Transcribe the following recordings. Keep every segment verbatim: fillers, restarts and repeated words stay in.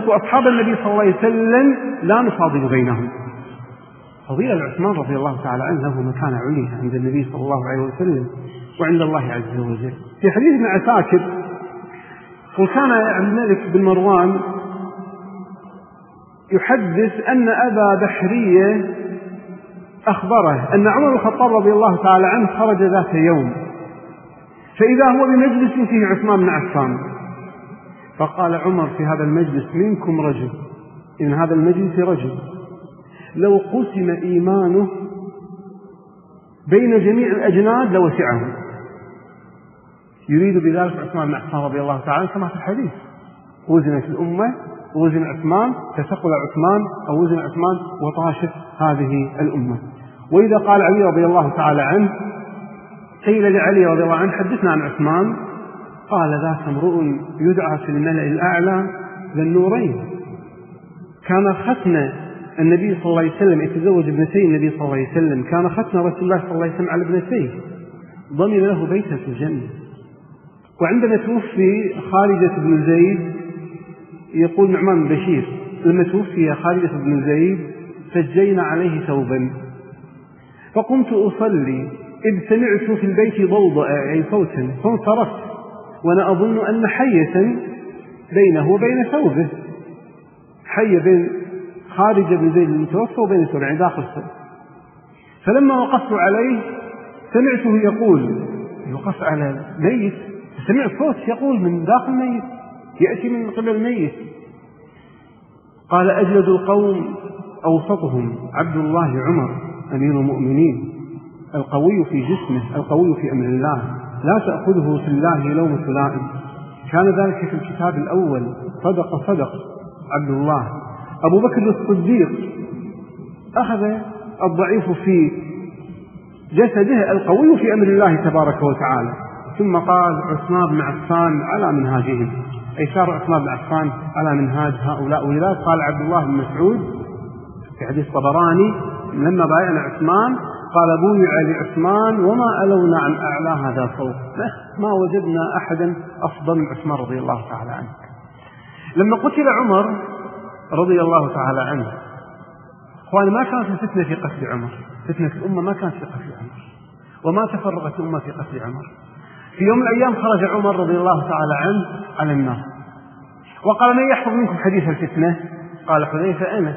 نترك أصحاب النبي صلى الله عليه وسلم لا نفاضل بينهم. فضيلة عثمان رضي الله تعالى عنه له مكانة عليا عند النبي صلى الله عليه وسلم وعند الله عز وجل. في حديث ابن عساكر وكان عبد الملك بن مروان يحدث أن أبا بحرية أخبره أن عمر بن الخطاب رضي الله تعالى عنه خرج ذات يوم فإذا هو بمجلس فيه عثمان بن عفان، فقال عمر في هذا المجلس منكم رجل، إن هذا المجلس رجل لو قسم إيمانه بين جميع الأجناد لوسعه. يريد بذلك عثمان بن عفان رضي الله تعالى كما في الحديث وزنت الأمة ووزن عثمان فثقل عثمان أو وزن عثمان وطاشت هذه الأمة. وإذا قال علي رضي الله تعالى عنه قيل لعلي رضي الله عنه حدثنا عن عثمان قال ذاك امرؤ يدعى في الملأ الأعلى ذا النورين، كان ختن النبي صلى الله عليه وسلم يتزوج ابنتي النبي صلى الله عليه وسلم، كان ختن رسول الله صلى الله عليه وسلم على ابنتيه، ضمن له بيتا في الجنة. وعندما توفي خالدة بن زيد يقول نعمان بن بشير لما توفي خالدة بن زيد سجينا عليه ثوبا فقمت أصلي إذ سمعت في البيت ضوضاء أي صوتا فانصرفت وأنا أظن أن حية بينه وبين ثوبه، حية بين خارجة بن زيد المتوفى وبين ثوبه يعني داخل ثوبه. فلما وقفت عليه سمعته يقول يوقف على ميت، سمعت صوت يقول من داخل ميت يأتي من قبل الميت. قال أجلد القوم أوسطهم عبد الله عمر أمير المؤمنين القوي في جسمه القوي في أمر الله لا تأخذه في الله لومة لائم، كان ذلك في الكتاب الأول صدق صدق عبد الله. أبو بكر الصديق أخذ الضعيف في جسده القوي في أمر الله تبارك وتعالى. ثم قال عثمان بن عفان على منهاجهم، أي صار عثمان بن عفان على منهاج هؤلاء. ولذلك قال عبد الله بن مسعود في حديث طبراني لما بايعنا عثمان قال بويع لعثمان وما ألونا عن أعلى هذا فوق، ما وجدنا أحدا أفضل من عثمان رضي الله تعالى عنه. لما قتل عمر رضي الله تعالى عنه أخواني ما كانت الفتنة في قتل عمر، فتنة الأمة ما كانت في قتل عمر وما تفرقت الأمة في قتل عمر. في يوم من الأيام خرج عمر رضي الله تعالى عنه على الناس وقال من يحفظ منكم حديث الفتنة؟ قال حذيفة أنا.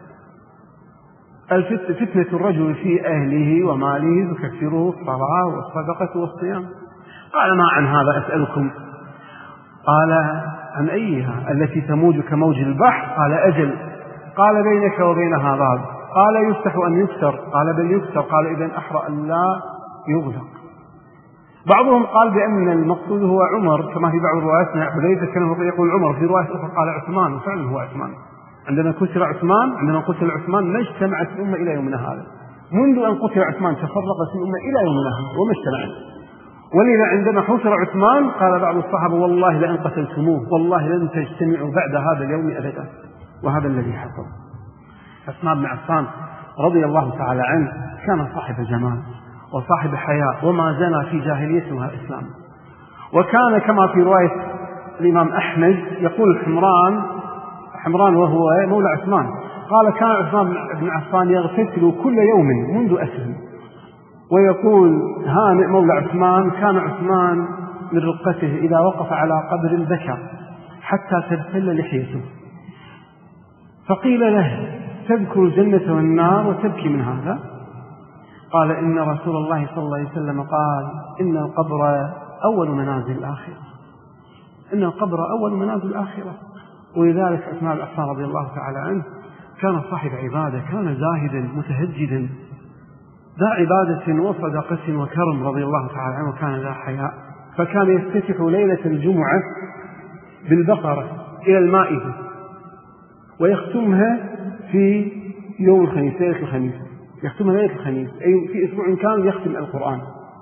فتنة الرجل في أهله وماله تكثره الصلاة والصدقة والصيام. قال ما عن هذا أسألكم؟ قال عن أيها؟ التي تموج كموج البحر؟ قال أجل. قال بينك وبينها باب؟ قال يفتح أن يكسر؟ قال بل يكسر. قال إذن أحرى أن لا يغلق. بعضهم قال بأن المقصود هو عمر كما في بعض الروايات، حذيفة كان يقول عمر، في رواية أخرى قال عثمان، وفعلا هو عثمان. عندما كسر عثمان عندما قتل عثمان ما اجتمعت الأمة إلى يومنا هذا، منذ أن قتل عثمان تفرقت الأمة إلى يومنا هذا وما اجتمعت. ولذا عندما حصر عثمان قال بعض الصحابة والله لأن قتلتموه والله لن تجتمعوا بعد هذا اليوم أبدا، وهذا الذي حصل. عثمان بن عفان رضي الله تعالى عنه كان صاحب جمال وصاحب حياء وما زال في جاهليته وإسلام. وكان كما في رواية الإمام أحمد يقول حمران حمران وهو مولى عثمان قال كان عثمان بن عفان يغتسل كل يوم منذ أسلم. ويقول هانئ مولى عثمان كان عثمان من رقته إذا وقف على قبر بكى حتى تبتل لحيته، فقيل له تذكر الجنة والنار وتبكي من هذا؟ قال إن رسول الله صلى الله عليه وسلم قال إن القبر أول منازل الآخرة، إن القبر أول منازل الآخرة. ولذلك عثمان بن عفان رضي الله تعالى عنه كان صاحب عبادة، كان زاهدا متهجدا ذا عبادة وصدقة وكرم رضي الله تعالى عنه، وكان ذا حياء. فكان يفتتح ليلة الجمعة بالبقرة إلى المائدة ويختمها في يوم الخميس ليلة الخميس، يختمها ليلة الخميس أي في أسبوع كان يختم القرآن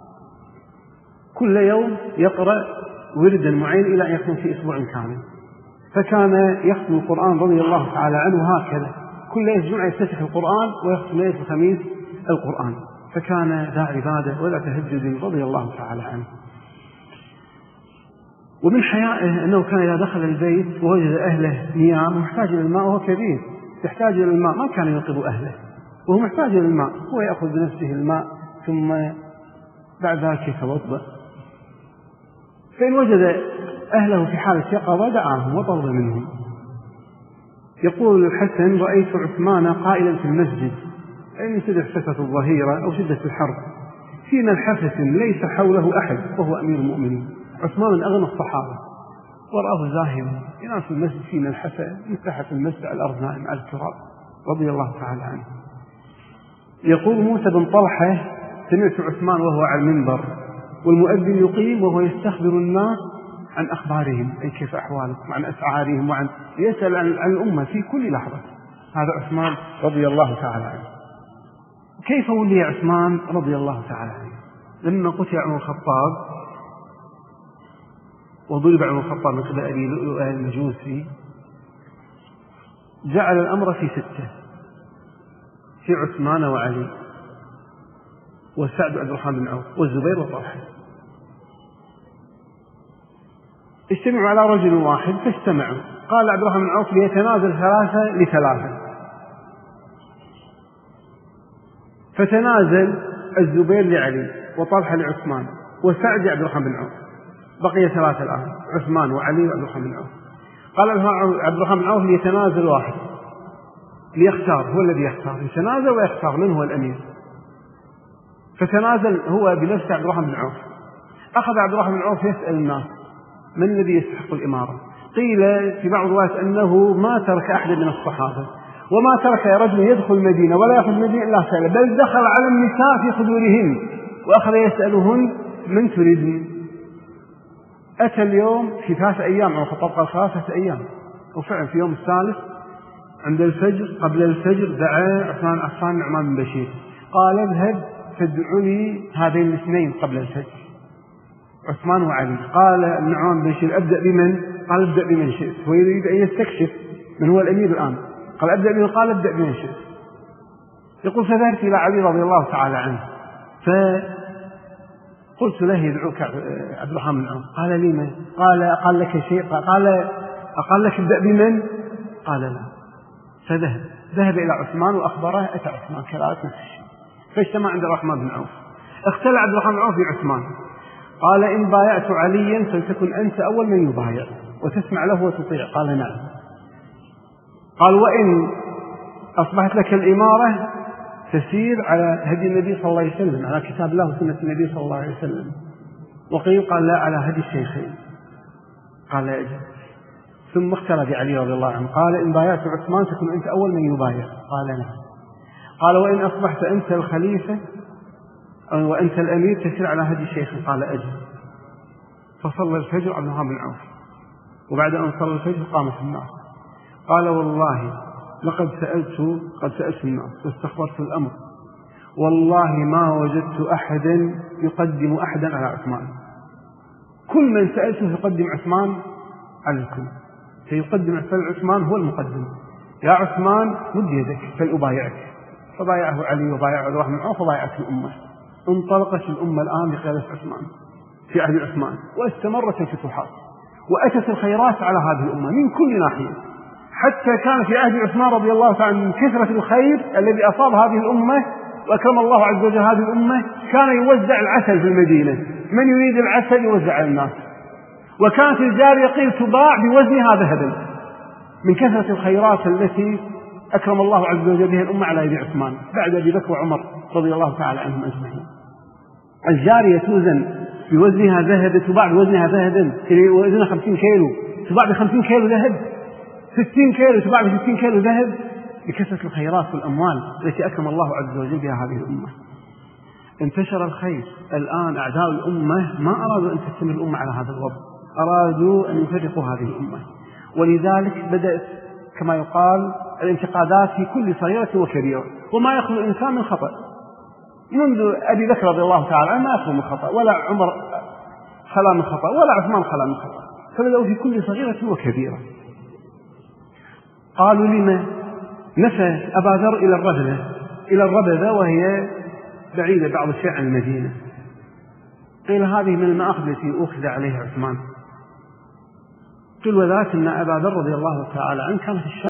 كل يوم يقرأ وردا معين إلى أن يختم في أسبوع كامل. فكان يختم القرآن رضي الله تعالى عنه هكذا كل ليلة الجمعة يفتتح القرآن ويختم ليلة الخميس القرآن، فكان ذا عبادة ولا تهجد رضي الله تعالى عنه. ومن حيائه أنه كان إذا دخل البيت ووجد أهله نيام محتاج إلى الماء وهو كبير يحتاج إلى الماء، ما كان يوقظ أهله وهو محتاج إلى الماء، هو يأخذ بنفسه الماء ثم بعد ذلك يتوضأ. فإن وجد أهله في حالة يقظة دعاهم وطلب منهم. يقول الحسن: رأيت عثمان قائلا في المسجد، أي شدة فترة الظهيرة أو شدة الحرب، في ملحفة ليس حوله أحد وهو أمير المؤمنين، عثمان من أغنى الصحابة، ورآه زاهدا ينام في المسجد في ملحفة مفتاحة المسجد على الأرض نائم على التراب رضي الله تعالى عنه. يقول موسى بن طلحة: سمعت عثمان وهو على المنبر والمؤذن يقيم وهو يستخبر الناس عن أخبارهم، أي كيف أحوالهم وعن أسعارهم وعن يسأل عن الأمة في كل لحظة. هذا عثمان رضي الله تعالى عنه. كيف ولي عثمان رضي الله تعالى عنه؟ لما قتل عمر الخطاب وضرب عمر الخطاب من قبل أبي لؤلؤ المجوسي، جعل الأمر في ستة: في عثمان وعلي وسعد عبد الرحمن بن عوف والزبير وطلحة. اجتمعوا على رجل واحد فاجتمعوا. قال عبد الرحمن بن عوف: ليتنازل ثلاثة لثلاثة، فتنازل الزبير لعلي وطلحة لعثمان وسعد لعبد الرحمن بن عوف، بقي ثلاثة الآن: عثمان وعلي وعبد الرحمن بن عوف. قال عبد الرحمن بن عوف: ليتنازل واحد، ليختار، هو الذي يختار، يتنازل ويختار من هو الأمير. فتنازل هو بنفسه عبد الرحمن بن عوف. أخذ عبد الرحمن بن عوف يسأل الناس من الذي يستحق الإمارة. قيل في بعض الروايات أنه ما ترك أحد من الصحابة، وما ترك رجل يدخل المدينة ولا يأخذ المدينة إلا سأله، بل دخل على النساء في خدورهن وأخذ يسألهن: من تريدن؟ أتى اليوم في ثلاثة أيام أو خطب ثلاثة أيام، وفعلا في يوم الثالث عند الفجر قبل الفجر دعا عثمان عفان نعمان بن بشير، قال: اذهب فادع لي هذين الاثنين قبل الفجر، عثمان وعلي. قال نعمان بن بشير: أبدأ بمن؟ قال: أبدأ بمن شئت. هو يريد أن يستكشف من هو الأمير الآن. قال: أبدأ بمن؟ قال: أبدأ بمن شئت. يقول: فذهبت إلى علي رضي الله تعالى عنه فقلت له: يدعوك عبد الرحمن بن عوف. قال: لي من؟ قال: قال لك شيء؟ قال: أقال لك ابدأ بمن؟ قال: لا. فذهب ذهب إلى عثمان وأخبره. أتى عثمان كذلك نفس الشيء، فاجتمع عند الرحمن بن عوف. اختلع عبد الرحمن بن عوف بعثمان، قال: إن بايعت عليا فلتكن أنت أول من يبايع وتسمع له وتطيع. قال: نعم. قال: وإن أصبحت لك الإمارة تسير على هدي النبي صلى الله عليه وسلم، على كتاب الله وسنة النبي صلى الله عليه وسلم. وقيل: قال: لا، على هدي الشيخين. قال: لا أجل. ثم اختلى بعلي رضي الله عنه، قال: إن بايعت عثمان تكون أنت أول من يبايع. قال: نعم. قال: وإن أصبحت أنت الخليفة وأنت الأمير تسير على هدي الشيخ. قال: أجل. فصلى الفجر عبد الرحمن بن عوف، وبعد أن صلى الفجر قامت الناس. قال: والله لقد سألت قد سألت الناس واستخبرت الأمر، والله ما وجدت أحدا يقدم أحدا على عثمان، كل من سألته يقدم عثمان على الكل، فيقدم عثمان هو المقدم. يا عثمان مد يدك فلأبايعك. فبايعه علي وبايعه عبد الرحمن بن عوف وبايعته الأمة. انطلقت الأمة الآن بقيادة عثمان في عهد عثمان، واستمرت الفتوحات وأتت الخيرات على هذه الأمة من كل ناحية، حتى كان في عهد عثمان رضي الله تعالى من كثرة الخير الذي أصاب هذه الأمة وأكرم الله عز وجل هذه الأمة، كان يوزع العسل في المدينة، من يريد العسل يوزع على الناس، وكانت الجارية قيل تباع بوزنها ذهبا من كثرة الخيرات التي أكرم الله عز وجل بها الأمة على يد عثمان بعد أبي بكر وعمر رضي الله تعالى عنهم أجمعين. الجارية توزن بوزنها ذهب، تباع بوزنها ذهبا، وزنها خمسين كيلو تباع بخمسين كيلو ذهب، ستين كيلو تباع بستين كيلو ذهب، بكثرة الخيرات والأموال التي أكرم الله عز وجل بها هذه الأمة. انتشر الخير. الآن أعداء الأمة ما أرادوا أن تستمر الأمة على هذا الوضع، أرادوا أن يفرقوا هذه الأمة، ولذلك بدأت كما يقال الانتقادات في كل صغيرة وكبيرة، وما يخلو الإنسان من خطأ. منذ أبي بكر رضي الله تعالى عنه ما يخلو من خطأ، ولا عمر خلا من خطأ، ولا عثمان خلا من خطأ، فبدأوا في كل صغيرة وكبيرة. قالوا لما نفى أبا ذر إلى الربذة إلى الربذة وهي بعيدة بعض الشيء عن المدينة. قيل هذه من المآخذ التي أخذ عليها عثمان قيل وذاك أن أبا ذر رضي الله تعالى عنه كان في الشام